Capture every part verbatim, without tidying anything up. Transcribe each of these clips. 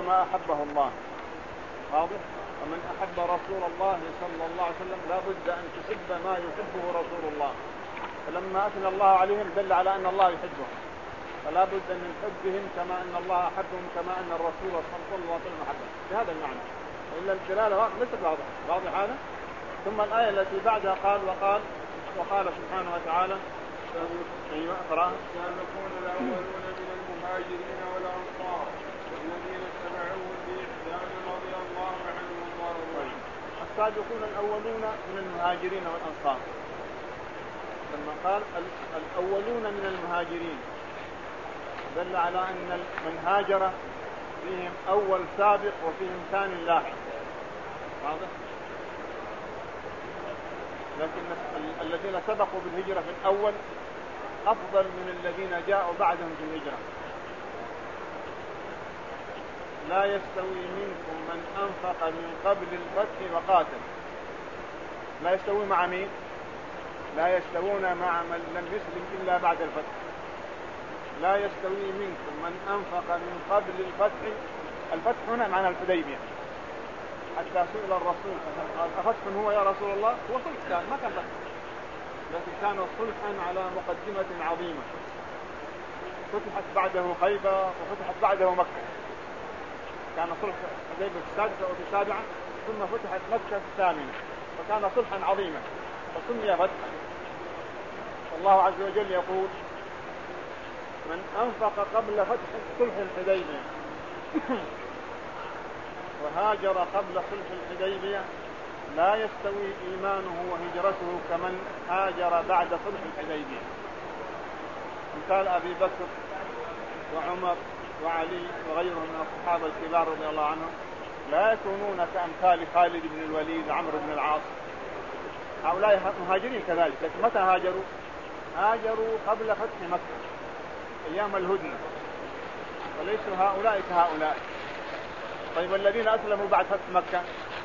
ما أحبه الله، واضح؟ ومن أحب رسول الله صلى الله عليه وسلم لا بد أن تحب ما يحبه رسول الله، فلما أثنى الله عليهم دل على أن الله يحبهم، فلا بد من حبهم كما أن الله أحبهم كما أن الرسول صلى الله عليه وسلم أحبهم بهذا المعنى، وإلا الدلالة ليست واضحة. واضح هذا؟ ثم الآية التي بعدها قال وقال وقال سبحانه وتعالى أيوة أقرأ: السابقون الأولون من المهاجرين والأنصار والذين اتبعوهم بإحسان رضي الله عنهم ورضوا عنه. السابقون الأولون من المهاجرين والأنصار، لما قال الأولون من المهاجرين دل على أن من هاجر فيهم أول سابق وفيهم ثاني لاحق، واضح؟ لكن الذين سبقوا بالهجرة في الأول أفضل من الذين جاءوا بعدهم في الهجرة. لا يستوي منكم من أنفق من قبل الفتح وقاتل. لا يستوي مع مين؟ لا يستوون مع من لم يسلم إلا بعد الفتح. لا يستوي منكم من أنفق من قبل الفتح. الفتح هنا معنى الحديبية، حتى سئل الرسول أفتح هو يا رسول الله؟ هو صلح كان، ما كان فتح، لكن كان صلحا على مقدمة عظيمة. فتحت بعده خيبر وفتحت بعده مكة، كان صلح حديبية في السادسة أو في السابعة، ثم فتحت مكة في الثامنة، فكان صلحا عظيما فسمي فتحا. الله عز وجل يقول: من أنفق قبل فتح صلح الحديبية وهاجر قبل صلح الحديبية لا يستوي إيمانه وهجرته كمن هاجر بعد صلح الحديبية. مثال أبي بكر وعمر وعلي وغيرهم من الصحابة الكبار رضي الله عنهم لا يكونون كأمثال خالد بن الوليد وعمرو بن العاص. هؤلاء مهاجرين كذلك، لكن متى هاجروا؟ هاجروا قبل فتح مكة أيام الهدنة، وليسوا هؤلاء كهؤلاء. طيب الذين أسلموا بعد فتح مكة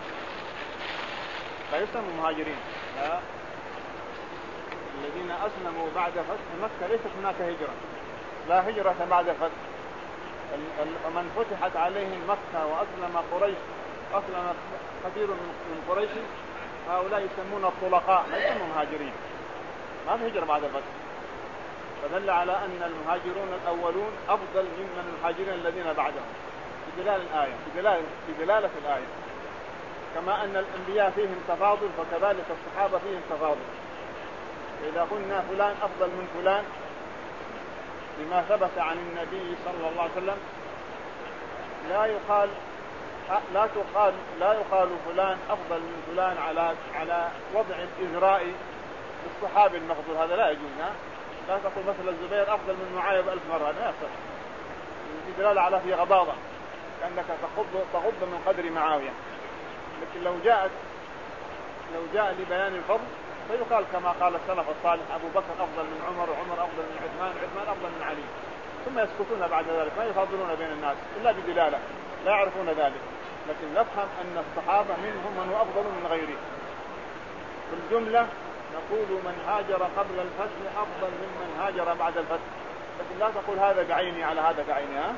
لا يسموا مهاجرين، لا. الذين أسلموا بعد فتح مكة ليست هناك هجرة، لا هجرة بعد فتح. ومن فتحت عليهم مكة وأسلم قريش، أسلم كثير من قريش، هؤلاء يسمون الطلقاء، لا يسمون مهاجرين، ما في هجرة بعد الفتح. فدل على أن المهاجرون الأولون أفضل من المهاجرين الذين بعدهم في دلالة الآية، في دلالة, في دلالة الآية. كما أن الأنبياء فيهم تفاضل فكذلك الصحابة فيهم تفاضل. إذا قلنا فلان أفضل من فلان بما ثبت عن النبي صلى الله عليه وسلم لا يقال لا تقال لا يقال فلان أفضل من فلان على على وضع الإجراء الصحابي المفضول، هذا لا يجوز. لا تقول مثل الزبير أفضل من معاوية بألف مرة، هذا لا يصح. في دلالة على في غضاضة، كأنك تغض تغض من قدر معاوية. لكن لو جاءت لو جاء لبيان الفضل فيقال كما قال السلف الصالح: أبو بكر أفضل من عمر، وعمر أفضل من عثمان، عثمان أفضل من علي، ثم يسكتون بعد ذلك، ما يفضلون بين الناس إلا بدلالة، لا يعرفون ذلك. لكن نفهم أن الصحابة منهم من هو أفضل من غيره. في الجملة نقول من هاجر قبل الفتح أفضل ممن هاجر بعد الفتح، لكن لا تقول هذا بعيني على هذا بعيني. ها؟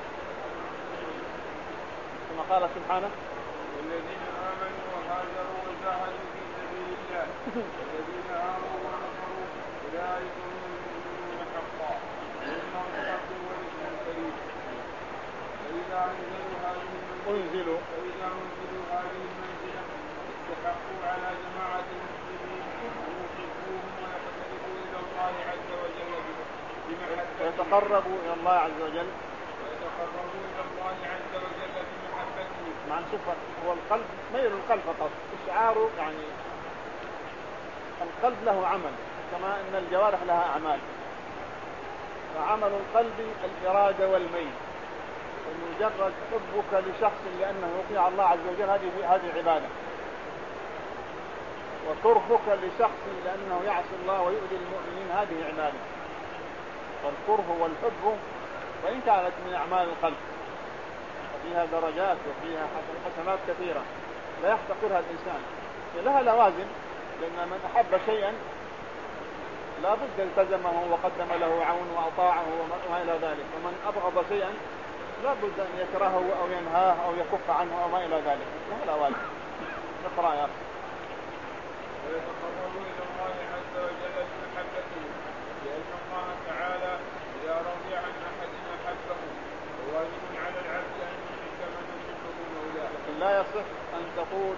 كما قال سبحانه: والذين آمنوا وهاجروا وجاهدوا في سبيل الله والذين آمنوا ونصروا أولئك هم المؤمنون حقا لهم مغفرة ورزق كريم. فإذا أنزلوا هذه أنزلوا فإذا أنزلوا هذه المنزلة استحقوا على جماعة المسلمين أن يحبوهم ويقتربوا إلى الله عز وجل بمحبته ويتقربوا إلى الله عز وجل ويتقربوا إلى الله عز وجل بمحبته. مع نشوف هو القلب ميل القلب فقط، إشعاره يعني القلب له عمل كما أن الجوارح لها أعمال، فعمل القلب الإرادة والميل. ومجرد حبك لشخص لأنه يطيع الله عز وجل هذه هذه عبادة، وكرهك لشخص لأنه يعصي الله ويؤذي المؤمنين هذه عبادة. والكره والحب وإن كانت من أعمال القلب وفيها درجات وفيها حسنات كثيرة لا يحتقرها الإنسان، لها لوازم، لأن من أحب شيئا لا بد التزمه وقدم له عون وأطاعه وما إلى ذلك، ومن أبغض شيئا لا بد أن يكرهه أو ينهاه أو يكف عنه أو ما إلى ذلك. لا واجب. اقرأ يا أخي. ويتقرب إلى الله عز وجل بمحبته لأن الله تعالى إذا رضي عن أحد أحبه وواجب على العبد أن يحب من يحبه مولاه. لكن لا يصح أن تقول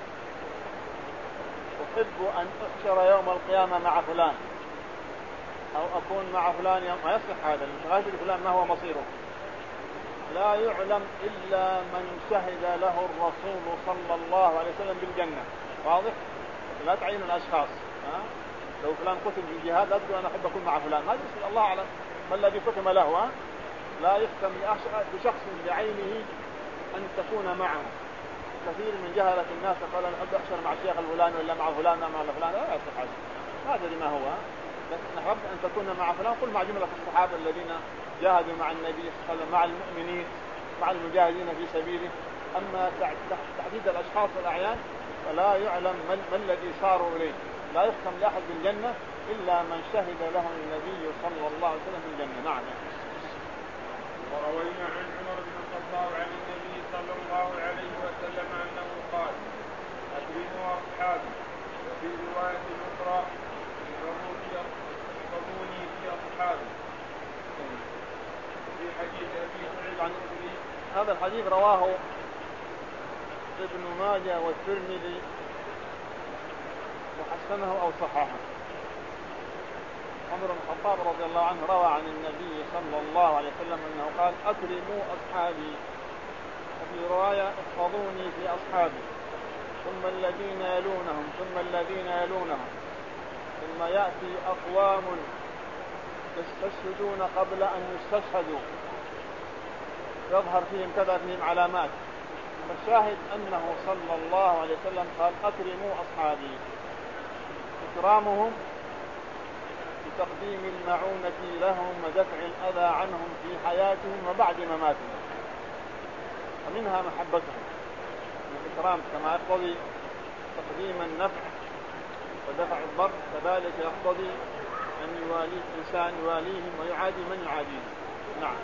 أحب أن أحشر يوم القيامة مع فلان أو أكون مع فلان يوم. ما يصح هذا. المتغافل فلان ما هو مصيره. لا يعلم إلا من شهد له الرسول صلى الله عليه وسلم بالجنة. واضح؟ لا تعين الأشخاص. ها؟ لو فلان قتل في الجهاد لا تقول أنا أحب أكون مع فلان. هذا اسم الله أعلم ما الذي ختم له. ها؟ لا يختم بشخص بعينه أن تكون معه. كثير من جهلة الناس قال أنا أحب أحشر مع الشيخ الفلان ولا مع فلان مع فلان. لا يصح هذا. ما أدري ما هو. لكن نحب أن تكون مع فلان. قل مع جملة الصحابة الذين جاهدوا مع النبي صلى الله عليه وسلم مع المؤمنين مع المجاهدين في سبيله. أما تحديد الأشخاص والأعيان فلا يعلم ما الذي صاروا إليه. لا يختم لأحد بالجنة إلا من شهد له النبي صلى الله عليه وسلم بالجنة. نعم. وروينا عن عمر بن الخطاب عن النبي صلى الله عليه وسلم أنه قال أكرموا أصحابي. وفي رواية أخرى احفظوني في أصحابي. في حديث أبي سعيد عن الخدري. هذا الحديث رواه ابن ماجه والترمذي وحسنه أو صححه. عمر بن الخطاب رضي الله عنه روى عن النبي صلى الله عليه وسلم أنه قال أكرموا أصحابي. وفي رواية احفظوني في أصحابي ثم الذين يلونهم ثم الذين يلونهم ثم يأتي أقوام يستشهدون قبل أن يستشهدوا يظهر فيهم كذا فيهم علامات. فالشاهد أنه صلى الله عليه وسلم قال أكرموا أصحابي. إكرامهم بتقديم المعونة لهم ودفع الأذى عنهم في حياتهم وبعد مماتهم. ومنها محبتهم. الإكرام كما يقتضي تقديم النفع ودفع الضر كذلك يقتضي أن يوالي الإنسان يواليهم ويعادي من يعاديهم. نعم.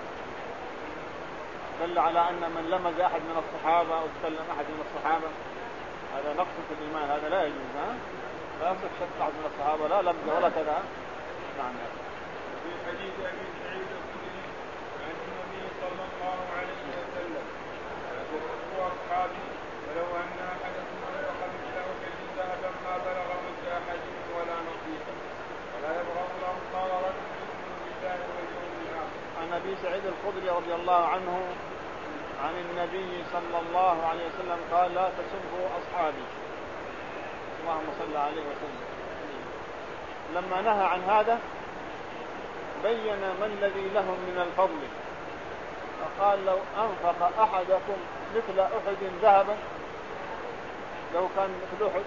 دل على أن من لمز أحد من الصحابة أو تكلم أحد من الصحابة هذا نقص في الإيمان. هذا لا يجوز. ها؟ لا يصح شتى أحد من الصحابة لا لمز ولا كذا. نعم. في حديث أبي سعيد الخدري عن النبي صلى الله عليه وسلم أكرموا أصحابي ولو أن أحدكم أنفق مثل أحد ذهبا ما بلغ مد أحدهم ولا نصيبا ولا يبغض الأنصار رجل يؤمن بالله واليوم الآخر. عن أبي سعيد الخدري رضي الله عنه عن النبي صلى الله عليه وسلم قال لا تسبوا أصحابي. اللهم صل عليه وسلم. لما نهى عن هذا بين ما الذي لهم من الفضل فقال لو أنفق أحدكم مثل أحد ذهبا لو كان مثل أحد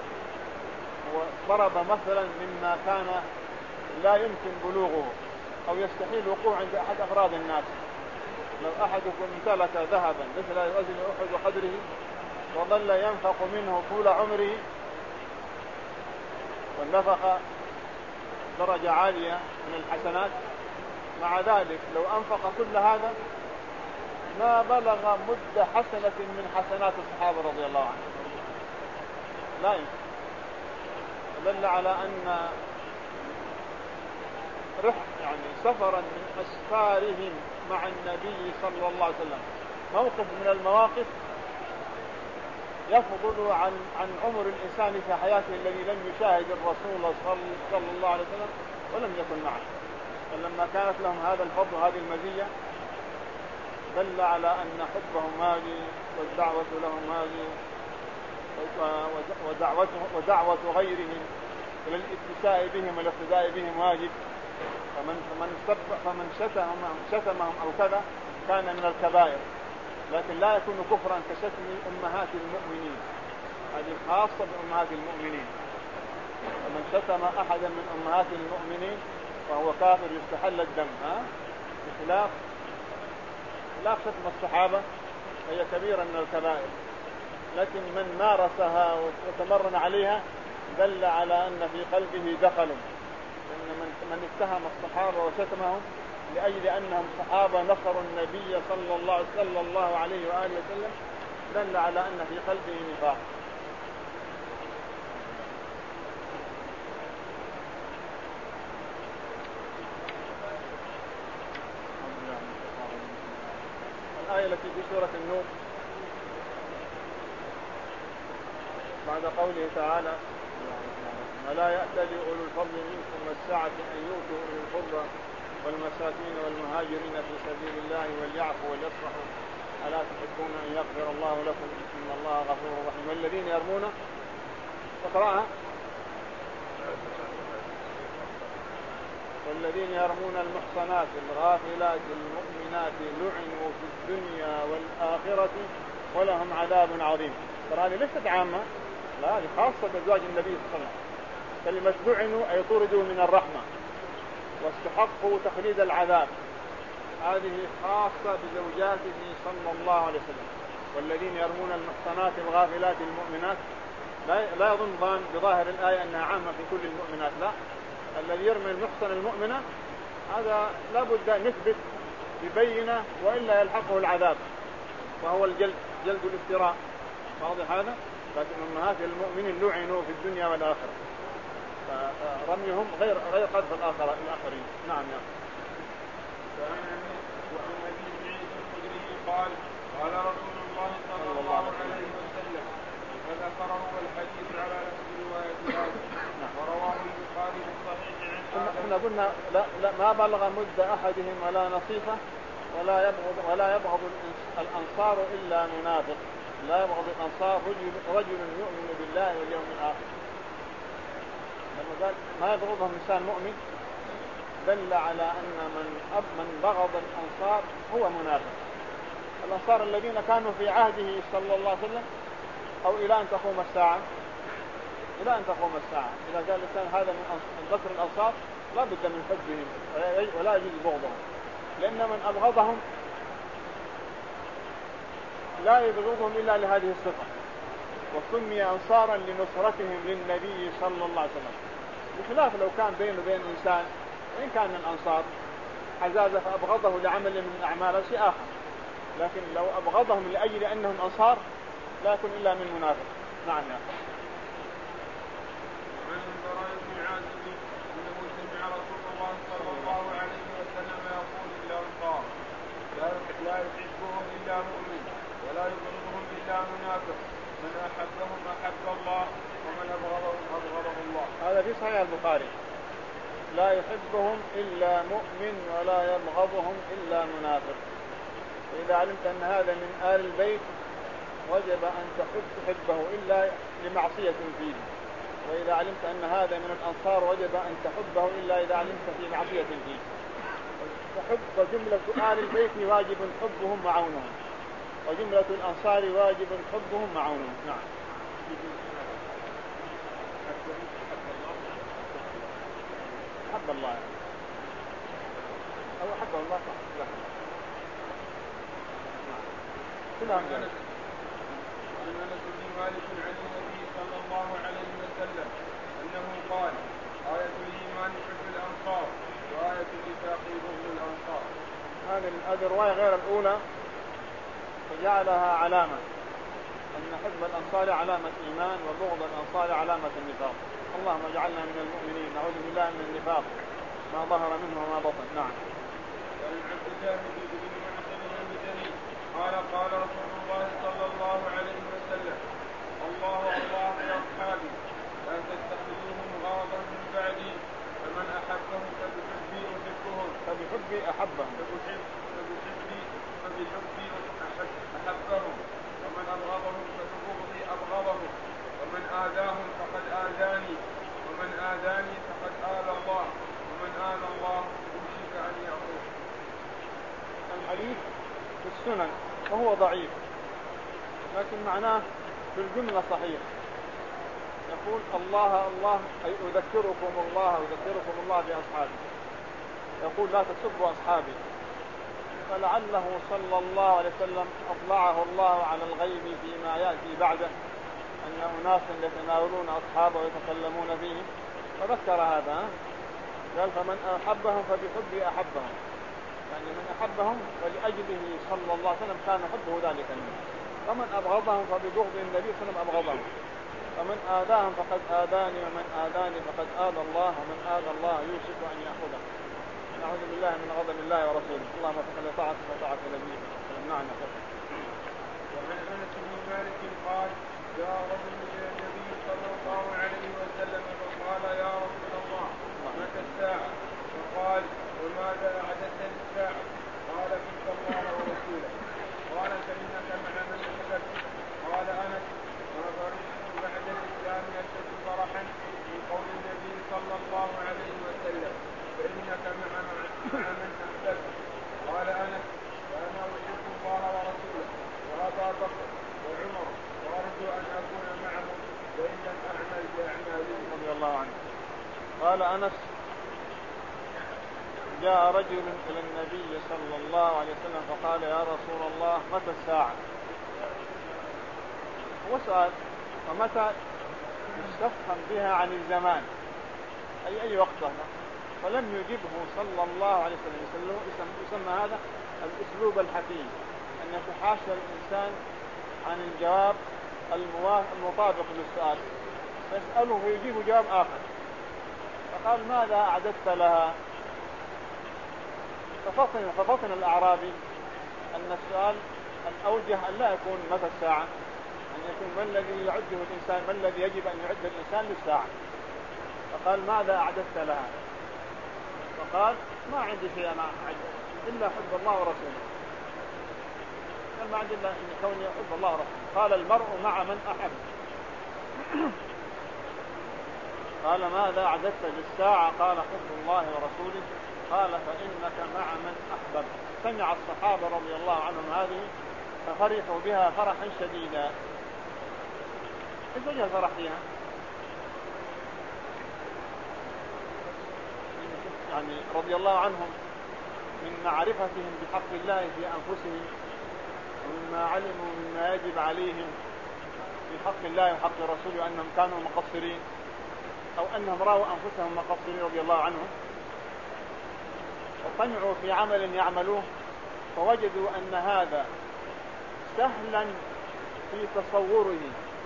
وضرب مثلا مما كان لا يمكن بلوغه أو يستحيل وقوع عند أحد أفراد الناس. لو أحدكم امتلك ذهبا مثل وزن أحد وقدره وظل ينفق منه طول عمره والنفقة درجة عالية من الحسنات مع ذلك لو أنفق كل هذا ما بلغ مد حسنة من حسنات الصحابة رضي الله عنهم. لا يمكن. دل على أن رح يعني سفرا من أسفارهم مع النبي صلى الله عليه وسلم موقف من المواقف يفضل عن عن عمر الإنسان في حياته الذي لم يشاهد الرسول صلى الله عليه وسلم ولم يكن معه. فلما كانت لهم هذا الفضل وهذه المزية دل على أن حبهم هذه والدعوة لهم هذه ودعوته ودعوة غيرهم إلى الاتساء بهم والاقتداء بهم واجب. فمن فمن سب فمن شتمهم شتمهم أو كذا كان من الكبائر لكن لا يكون كفرا كشتم أمهات المؤمنين. هذه خاصة بأمهات المؤمنين. فمن شتم أحدا من أمهات المؤمنين فهو كافر يستحل الدم. ها؟ بخلاف خلاف شتم الصحابة هي كبيرة من الكبائر لكن من مارسها وتمرن عليها دل على أن في قلبه دخل. إن من من اتهم الصحابة وشتمهم لأجل أنهم صحابة نصروا النبي صلى الله, صلى الله عليه وآله وسلم دل على أن في قلبه نفاق. الآية التي في سورة النور بعد قوله تعالى ولا يأتل أولو الفضل منكم والسعة أن يؤتوا أولي القربى والمساكين والمهاجرين في سبيل الله وليعفوا وليصفحوا ألا تحبون أن يغفر الله لكم إن الله غفور رحيم. والذين يرمون اقرأها والذين يرمون المحصنات الغافلات المؤمنات لعنوا في الدنيا والآخرة ولهم عذاب عظيم. ترى هذه ليست عامة، لا هذه خاصة بأزواج النبي صلى الله عليه وسلم. كلمة لعنوا أي طردوا من الرحمة واستحقوا تخليد العذاب، هذه خاصة بزوجاته صلى الله عليه وسلم. والذين يرمون المحصنات الغافلات المؤمنات لا يظن ظان بظاهر الآية أنها عامة في كل المؤمنات، لا، الذي يرمي المحصن المؤمنة هذا لابد أن نثبت ببينة وإلا يلحقه العذاب، وهو الجلد، جلد الافتراء، واضح هذا. لكن أمهات المؤمنين لعنوا في الدنيا والآخرة، فرميهم غير غير قذف الآخرين. نعم يا وعن أبي سعيد الخدري قال قال رسول الله صلى الله عليه وسلم فذكره والحديث على نفس رواية هذا ورواه البخاري في الصحيح. احنا قلنا لا, لا ما بلغ مد أحدهم ولا نصيفة ولا يبغض ولا يبغض الأنصار إلا منافق. لا يبغض الأنصار رجل, رجل يؤمن بالله واليوم الآخر. لما قال ما يبغضهم إنسان مؤمن دل على أن من أب من بغض الأنصار هو منافق. الأنصار الذين كانوا في عهده صلى الله عليه وسلم أو إلى أن تقوم الساعة، إلى أن تقوم الساعة إذا قال الإنسان هذا من ذكر الأنصار لا بد من حبهم ولا يجوز بغضهم، لأن من أبغضهم لا يبغضهم إلا لهذه الصفة. وسمي أنصارا لنصرتهم للنبي صلى الله عليه وسلم، بخلاف لو كان بينه وبين إنسان وإن كان من الأنصار حزازة فأبغضه لعمل من الأعمال شيء آخر، لكن لو أبغضهم لأجل أنهم أنصار لا يكون إلا من منافق. نعم يا أخي. وعن البراء بن عازب أنه سمع رسول الله صلى الله عليه وسلم يقول للأنصار لا يحبهم إلا مؤمن ولا يبغضهم إلا منافق، من أحبهم أحب الله ومن أبغضهم أبغضه الله. هذا في صحيح البخاري، لا يحبهم إلا مؤمن ولا يبغضهم إلا منافق. وإذا علمت أن هذا من آل البيت وجب أن تحب تحبه إلا لمعصية فيه، وإذا علمت أن هذا من الأنصار وجب أن تحبه إلا إذا علمت في معصية فيه. فحب وجملة آل البيت واجب حبهم وعونهم، وجملة الأنصار واجب حبهم وعونهم. نعم. حب الله أو حب الله صح. عن أنس بن مالك عن النبي صلى الله عليه وسلم أنه قال آية الإيمان حب الأنصار وآية النفاق بغض الأنصار. هذه الرواية غير الأولى فجعلها علامة أن حب الأنصار علامة إيمان وبغض الأنصار علامة النفاق. اللهم اجعلنا من المؤمنين، نعوذ بالله من النفاق ما ظهر منه وما بطن. نعم. وعن عبد الله بن معقل المدني قال قال رسول الله صلى الله عليه وسلم الله الله لأصحابي لا تتخذوهم غرضا من بعدي فمن أحبهم فبحبي أحبهم فبحبي أحبهم فبحبي فبحبي أحبهم ومن أبغضهم فببغضي أبغضهم ومن آذاهم فقد آذاني ومن آذاني فقد آذى الله ومن آذى الله يوشك أن يعصيه. الحديث في السنن وهو ضعيف لكن معناه في الجملة صحيح. يقول الله الله أي أذكركم الله أذكركم الله بأصحابي، يقول لا تسبوا أصحابي، فلعله صلى الله عليه وسلم أطلعه الله على الغيب فيما يأتي بعده أن أناس يتناولون أصحابه ويتكلمون فيهم فذكر هذا، قال فمن أحبهم فبحبي أحبهم يعني من أحبهم فلأجله صلى الله عليه وسلم كان حبه ذلك منه، ومن أبغضهم فببغض النبي صلى الله عليه وسلم أبغضهم، ومن آذاهم فقد آذاني، ومن آذاني فقد آذى الله، ومن آذى الله يوشك أن يأخذه. نعوذ بالله من غضب الله ورسوله. اللهم وفقنا لطاعتك وطاعة نبيك. نعم. وعن انس بن مالك قال جاء رجل الى النبي صلى الله عليه وسلم فقال يا رسول الله متى الساعه؟ فقال وماذا اعددت للساعه؟ قال كتب الله ورسوله. قال فانك مع من احببت. قال انس ما فرحت بعد الاسلام اشد فرحا من قول النبي صلى الله عليه وسلم فانك مع من احببت. قال انس وانا احب الله ورسوله وابا بكر وعمر وارجو ان اكون معهم وان لم اعمل باعمالهم. رضي الله عنه. قال انس جاء رجل الى النبي صلى الله عليه وسلم فقال يا رسول الله متى الساعه؟ هو سؤال، ومتى يستفهم بها عن الزمان اي اي وقت هذا، فلم يجبه صلى الله عليه وسلم. يسمى هذا الاسلوب الحكيم، أن يتحاشى الإنسان عن الجواب المطابق للسؤال، فيسأله ويجيب جواب آخر. فقال ماذا أعددت لها؟ ففطن, ففطن الأعرابي أن السؤال الأوجه أن لا يكون متى الساعة، أن يكون ما الذي يعده الإنسان، ما الذي يجب أن يعد الإنسان للساعة. فقال ماذا أعددت لها؟ فقال ما عندي شيء أنا أعد إلا حب الله ورسوله. ما عندي إلا أن كوني أحب الله ورسوله. قال المرء مع من أحب. قال ماذا أعددت للساعة؟ قال حب الله ورسوله. قال فإنك مع من أحبب. سمع الصحابة رضي الله عنهم هذه ففرحوا بها فرحا شديدا. كيف وجه الفرح فيها؟ يعني رضي الله عنهم من معرفتهم بحق الله في أنفسهم ومما علموا مما يجب عليهم في حق الله وحق رسوله أنهم كانوا مقصرين أو أنهم رأوا أنفسهم مقصرين رضي الله عنهم، وطمعوا في عمل يعملوه فوجدوا أن هذا سهلا في تصوره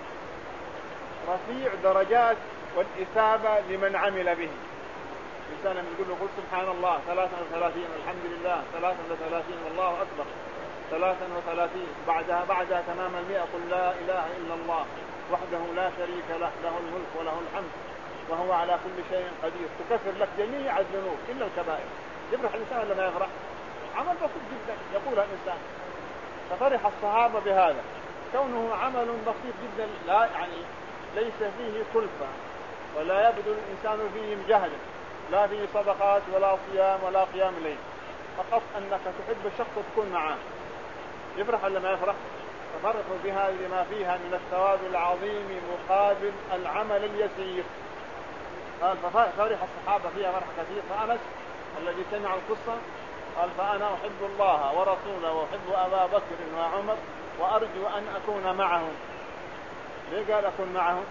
رفيع درجات والإثابة لمن عمل به. إنسان يقول له قل سبحان الله ثلاثا وثلاثين والحمد لله ثلاثا وثلاثين والله أكبر ثلاثا وثلاثين، بعدها بعدها تمام المئة قل لا إله إلا الله وحده لا شريك له له الملك وله الحمد وهو على كل شيء قدير، تكفر لك جميع الذنوب إلا الكبائر. يفرح الإنسان ولا ما يفرح؟ عمل بسيط جدا يقولها الإنسان. ففرح الصحابة بهذا كونه عمل بسيط جدا، لا يعني ليس فيه كلفة ولا يبذل الإنسان فيه جهدا، لا فيه صدقات ولا صيام ولا قيام ليل، فقط أنك تحب الشخص تكون معه. يفرح ولا ما يفرح؟ ففرحوا بها لما فيها من الثواب العظيم مقابل العمل اليسير. قال ففرح الصحابة فيها فرح كثير. فأنس الذي سمع القصة قال فأنا أحب الله ورسوله وأحب أبا بكر وعمر وأرجو أن أكون معهم. ليه قال أكون معهم؟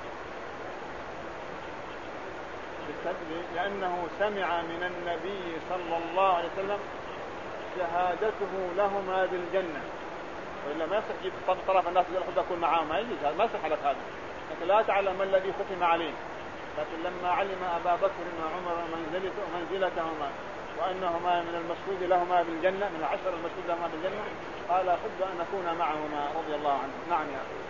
لأنه سمع من النبي صلى الله عليه وسلم شهادته لهما بالجنة، وإلا ما يصح يجيب طرف الناس يقول خذ أكون معهم، ما يجوز، ما يصح لك هذا، لكن لا تعلم ما الذي ختم عليه. لكن لما علم أبا بكر وعمر منزلتهما وأنهما من المشهود لهما بالجنة، من العشر المشهود لهما بالجنة، قال أحب أن أكون معهما رضي الله عنه. نعم يا أخي.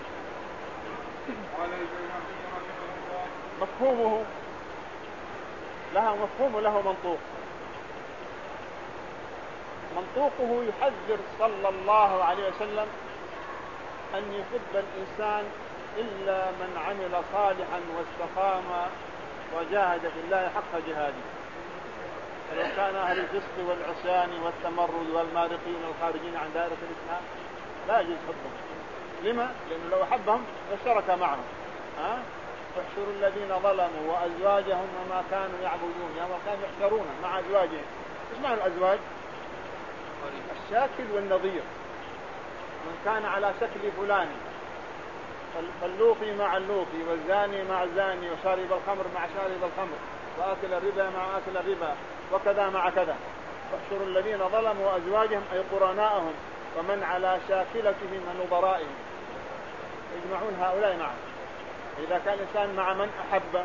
مفهومه لها مفهوم وله منطوق. منطوقه يحذر صلى الله عليه وسلم أن يحب الإنسان إلا من عمل صالحا واستقام وجاهد في الله حق جهاده. ولو كان أهل الفسق والعصيان والتمرد والمارقين الخارجين عن دائرة الإسلام لا يجوز حبهم. لما؟ لأنه لو حبهم اشترك معهم. ها؟ احشروا الذين ظلموا وأزواجهم وما كانوا يعبدون، يعني كانوا يحشرون مع أزواجهم. ايش معنى الأزواج؟ الشاكل والنظير. من كان على شكل فلان فاللوطي مع اللوطي والزاني مع الزاني وشارب الخمر مع شارب الخمر وآكل الربا مع آكل الربا وكذا مع كذا. واحشروا الذين ظلموا وأزواجهم أي قرناءهم ومن على شاكلتهم من نظرائهم، يجمعون هؤلاء معا. إذا كان الإنسان مع من أحب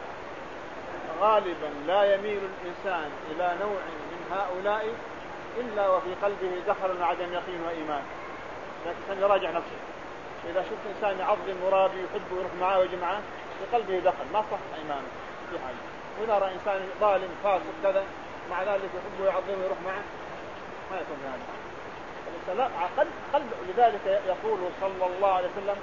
غالبا لا يميل الإنسان إلى نوع من هؤلاء إلا وفي قلبه دخل وعدم يقين وإيمان، لكن يراجع نفسه. إذا شفت إنسان يعظم مرابي يحب ويروح معه ويجي معه في قلبه دخل ما صح إيمانه في حاجة. وإذا رأى إنسان ظالم فاسق كذا مع ذلك يحب ويعظم ويروح معه ما يكون هذا. لا قلب قلب. لذلك يقول صلى الله عليه وسلم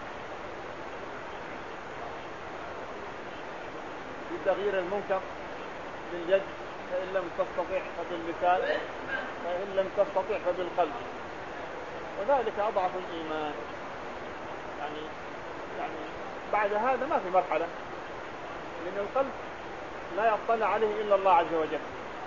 في تغيير المنكر باليد، فإن لم تستطيع فباللسان، فإن لم تستطيع فبالقلب، وذلك أضعف الإيمان. يعني يعني بعد هذا ما في مرحلة، لأن القلب لا يطلع عليه إلا الله عز وجل.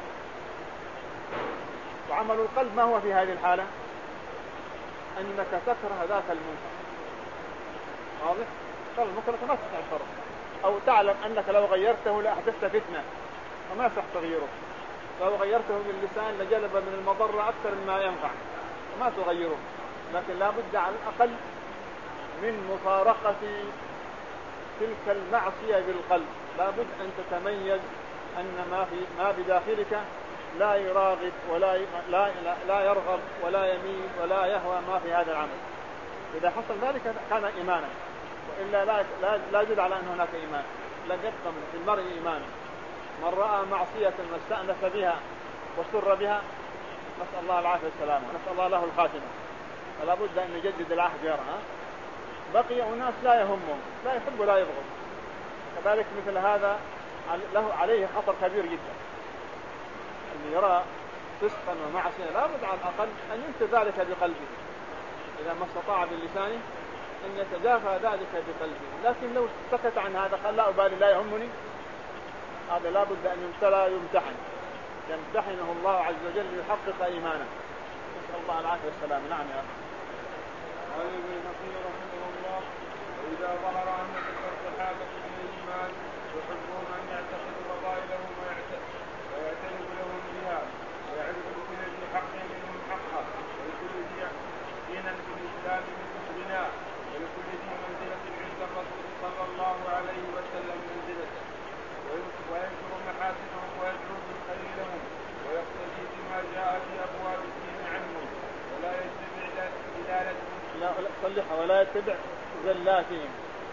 وعمل القلب ما هو في هذه الحالة؟ أنك تكره ذاك المنكر. واضح؟ قال المنكر ما تستطيع الفرق، أو تعلم أنك لو غيرته لأحدثت فتنة وما يصح تغييره. لو غيرته باللسان لجلب من المضرة أكثر مما ينفع وما تغيره. لكن لا بد على الأقل من مفارقة تلك المعصية بالقلب. لا بد أن تتميز أن ما في ما بداخلك لا يراغب ولا لا لا يرغب ولا يميل ولا يهوى ما في هذا العمل. إذا حصل ذلك كان إيمانا، وإلا لا لا لا يدل على أن هناك إيمان. لم يبقى في المرء إيمان. من رأى معصية واستأنس بها وسر بها نسأل الله العافية والسلامة ونسأل الله له الخاتمة. فلا بد أن يجدد العهد يرى. بقي أناس لا يهمهم، لا يحب ولا يبغض. كذلك مثل هذا له عليه خطر كبير جدا. اللي يرى فسقا ومعصية لا بد على الأقل أن ينكر ذلك بقلبه، إذا ما استطاع باللسان أن يتجافى ذلك بقلبه. لكن لو سكت عن هذا قال لا أبالي لا يهمني، هذا لا بد أن يبتلى يمتحن يمتحنه الله عز وجل ليحقق إيمانه. نسأل الله العافية والسلام. نعم يا أخي. قال ابن كثير رحمه الله: وإذا ظهر أن الصحابة من الإيمان يحبون أن يعتقدوا فضائلهم ويعترف لهم بها ويعرف بكل حق منهم حقا، ولكل دين في الإسلام منهم بناء، ولكل ذي منزلة عند الرسول صلى الله عليه وسلم منزلته، وينشر محاسنهم ويدعو بالخير لهم ويقتدي بما جاء في أبواب الدين عنهم، ولا يتبع دلالتهم لا صلح ولا يتبع زلاتهم.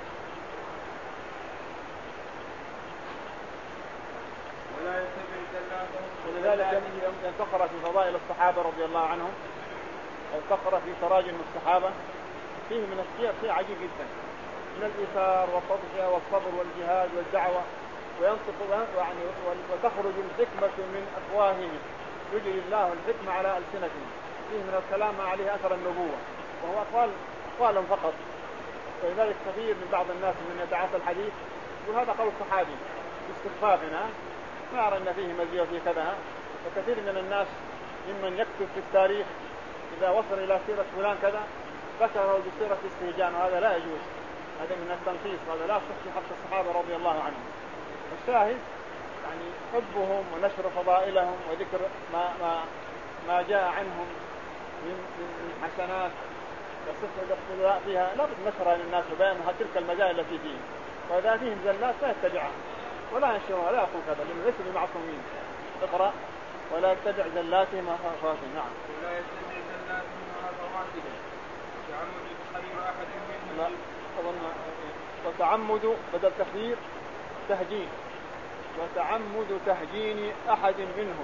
ولا يتبع زلاتهم. ولذلك يوم تقرأ في فضائل الصحابة رضي الله عنهم أو تقرأ في تراجم الصحابة فيه من الشيء شيء عجيب جدا، من الإيثار والتضحية والصبر والجهاد والدعوة، وينطق يعني وتخرج الحكمة من أفواههم، يجري الله الحكمة على ألسنتهم. فيه من الكلام ما عليه أثر النبوة، وهو أقوال أقوالهم فقط. ولذلك كثير من بعض الناس من يتعاطى الحديث يقول هذا قول صحابي باستخفافنا، ما أرى أن فيه مزية وفيه كذا. وكثير من الناس ممن يكتب في التاريخ إذا وصل إلى سيرة فلان كذا ذكره بصيغة استهجان، وهذا لا يجوز، هذا من التنقيص، هذا لا يصح في حق الصحابة رضي الله عنهم. الشاهد يعني حبهم ونشر فضائلهم وذكر ما ما ما جاء عنهم من من حسنات وصفة الاقتداء فيها، لا بد نشرها للناس وبيانها تلك المزايا التي فيهم. وإذا فيهم زلات لا يتبعها ولا ينشرها، لا يقول كذا، لأنه ليس بمعصومين. اقرأ: ولا يتبع زلاتهم وخواتهم. نعم. ولا يتبع زلاتهم وخواتهم. تعمد تخير أحد منهم. لا أظن وتعمد بدل تخيير تهجين، وتعمد تهجين أحد منهم،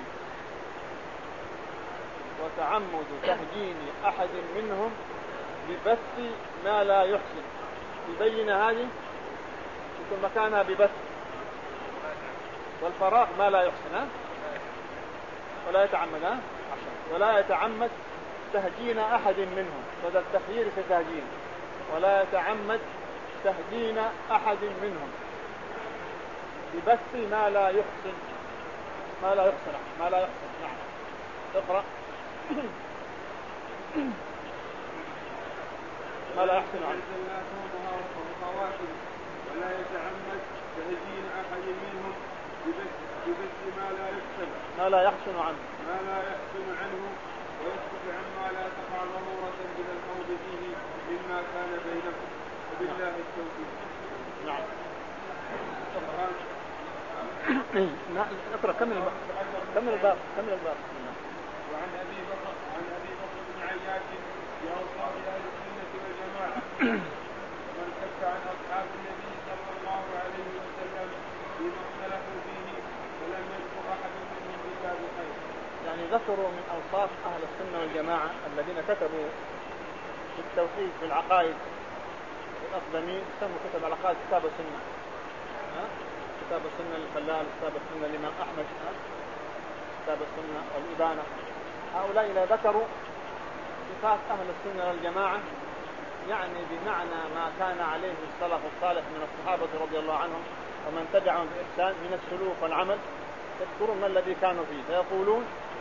وتعمد تهجين أحد منهم ببث ما لا يحسن. يبين هذه يكون مكانها ببث، والفراغ ما لا يحسن. ها؟ ولا يتعمد ها؟ ولا يتعمد تهجين أحد منهم، بدل التخيير ستهجين. ولا يتعمد تهجين أحد منهم ببث ما لا يحسن، ما لا يحسن ما لا يحسن. نعم. اقرأ. ما لا يحسن عنه. ولا يتعمد تهجين أحد منهم ببث ما لا يحسن ما لا يحسن عنه ما لا يحسن عنه ويسكت عما لا تقع ضرورة من الخوض فيه مما كان بينكم وبالله التوفيق. نعم. اقرأ كمل الباب كمل الباب كمل الباب. وعن أبي بكر عن أبي بكر بن عياش في أوصاف أهل السنة والجماعة ومن شك عن أصحاب النبي صلى الله عليه وسلم فيما اختلفوا فيه فلم يذكر أحد منهم إلا بخير. يعني ذكروا من أوصاف أهل السنة والجماعة الذين كتبوا في التوحيد في العقائد الأقدمين سموا كتب العقائد كتاب السنة كتاب السنة للخلال كتاب السنة للإمام أحمد كتاب السنة والإبانة. هؤلاء إذا ذكروا صفات أهل السنة والجماعة يعني بمعنى ما كان عليه السلف الصالح من الصحابة رضي الله عنهم ومن تبعهم بإحسان من السلوك والعمل يذكرون ما الذي كانوا فيه فيقولون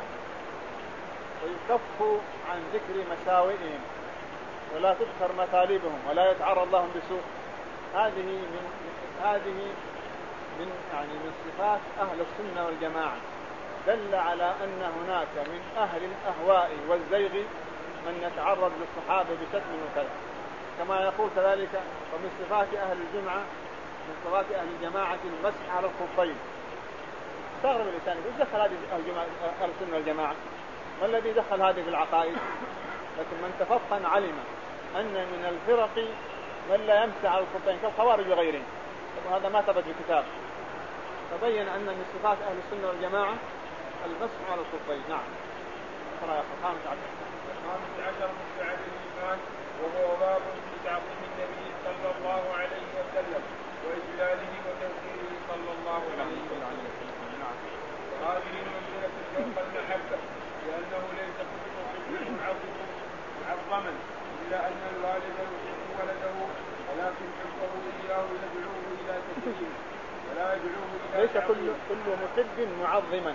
ويكف عن ذكر مساوئهم ولا تذكر مثالبهم ولا يتعرض لهم بسوء. هذه من هذه من يعني من صفات أهل السنة والجماعة دل على أن هناك من أهل الأهواء والزيغ من يتعرض للصحابة بشتم وكذا كما يقول كذلك. ومن صفات أهل الجمعة من صفات أهل الجماعة المسح على الخفين. استغرب الإنسان يقول دخل هذه أهل السنة والجماعة ما الذي دخل هذه في العقائد؟ لكن من تفطن علم أن من الفرق من لا يمسح على الخفين كالخوارج وغيرهم وهذا ما ثبت في الكتاب. تبين أن من صفات أهل السنة والجماعة المسح على الخفين. نعم. خامس عشر خامس عشر من شعب الإيمان وهو باب في تعظيم النبي صلى الله عليه وسلم وإجلاله وتوقيره صلى الله عليه وسلم. نعم. هذه المنزلة فوق المحبة لأنه ليس كل معظم معظما إلا أن الوالد يحب ولده ولكن حبه إياه يدعوه إلى تكريمه ولا يدعوه إلى ليس كل كل محب معظما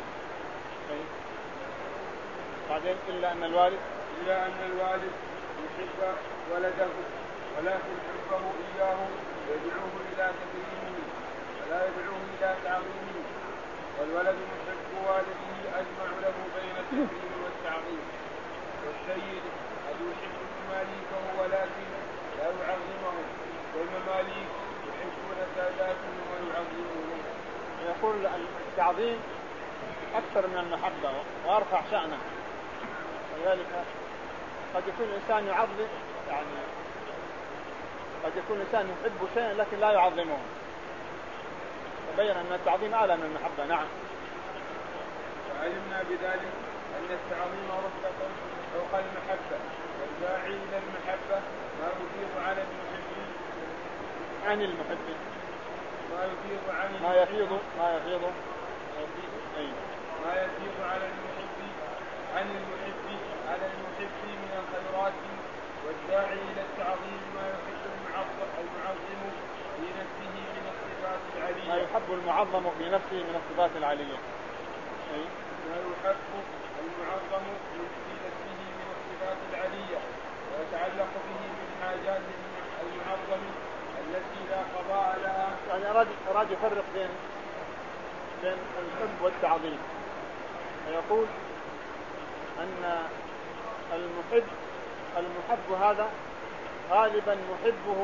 بعدين إلا أن الوالد إلا أن الوالد يحب ولده ولكن حبه إياه يدعوه إلى تكريمه ولا يدعوه إلى تعظيمه والولد محب والده أجمع له بين التكريم والتعظيم. والسيد قد يحب مماليكه ولكن لا يعظمه والمماليك يحبون ساداتهم ويعظمونهم. يقول التعظيم أكثر من المحبة وأرفع شأنه ولذلك قد يكون الإنسان يعظم يعني قد يكون الإنسان يحب شيئا لكن لا يعظمه تبين أن التعظيم أعلى من المحبة. نعم. وعلمنا بذلك أن التعظيم رتبة فوق المحبة والداعي إلى المحبة ما يفيض على المحب عن المحب ما يفيض عن ما يفيض ما يفيض أي ما يفيض على المحب عن المحب على المحب من الخيرات والداعي إلى التعظيم ما يحب المعظم في نفسه من الصفات العلية ما يحب المعظم في نفسه من الصفات العلية أي ما يحب المعظم في نفسه من الصفات العلية ويتعلق به من حاجات المعظم التي لا قضاء لها. يعني أراد أراد يفرق بين بين الحب والتعظيم ويقول أن المحب المحب هذا غالبا محبه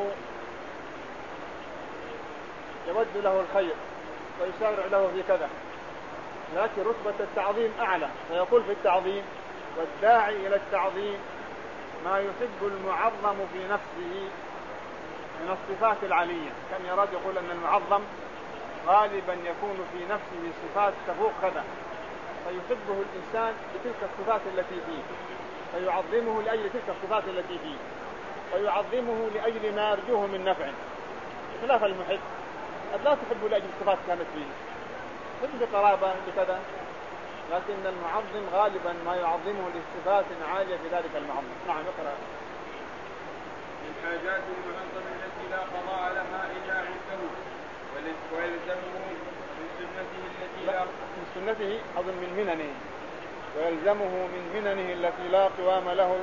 يود له الخير ويسارع له في كذا لكن رتبة التعظيم أعلى فيقول في التعظيم والداعي إلى التعظيم ما يحب المعظم في نفسه من الصفات العلية. كان يراد يقول أن المعظم غالبا يكون في نفسه صفات تفوق كذا فيحبه الإنسان بتلك الصفات التي فيه فيعظمه لأجل تلك الصفات التي فيه ويعظمه لأجل ما يرجوه من نفع خلاف المحب قد لا تحب لأجل الصفات كانت فيه مثل بقرابة بكذا لكن المعظم غالبا ما يعظمه لصفات عالية في ذلك المعظم. نعم. اقرأ. من حاجات المعظم التي لا قضاء لها إلا عنده ويلزمه من سنته التي لا من سنته أظن من مننه ويلزمه من مننه التي لا قوام له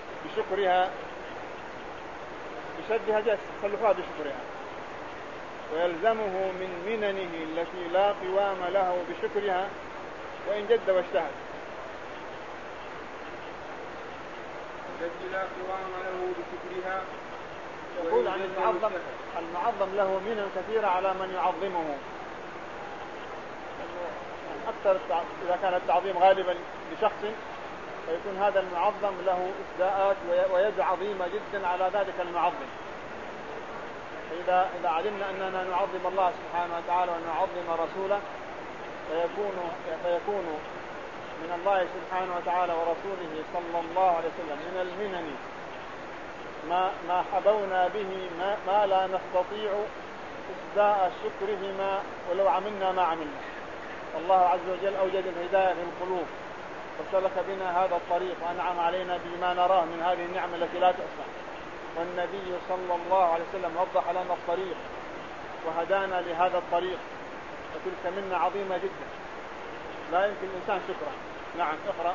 بشكرها بشدها جس صلفها بشكرها ويلزمه من مننه التي لا قوام له بشكرها وإن جد واجتهد. التي لا قوام له بشكرها. يقول عن المعظم المعظم له منن كثيرة على من يعظمه. أكثر إذا كان التعظيم غالبا لشخص فيكون هذا المعظم له إسداءات ويد عظيمة جدا على ذلك المعظم. فإذا إذا علمنا أننا نعظم الله سبحانه وتعالى ونعظم رسوله فيكون فيكون من الله سبحانه وتعالى ورسوله صلى الله عليه وسلم من المنن ما ما حبونا به ما, ما لا نستطيع إسداء شكرهما ولو عملنا ما عملنا. الله عز وجل أوجد الهداية في القلوب وسلك بنا هذا الطريق وأنعم علينا بما نراه من هذه النعمة التي لا تحصى. والنبي صلى الله عليه وسلم وضح لنا الطريق وهدانا لهذا الطريق وتلك منة عظيمة جدا لا يمكن الإنسان شكرا. نعم اقرأ.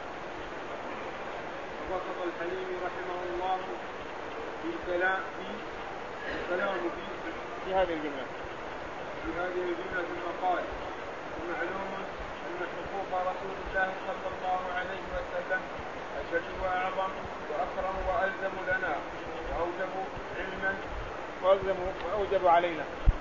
وسط الحليم رحمه الله في الكلام في الكلام في في هذه الجملة في هذه الجملة ثم قال ومعلوم أن حقوق رسول الله صلى الله عليه وسلم أشد وأعظم وأكرم وألزم لنا وأوجب علما وألزم وأوجب علينا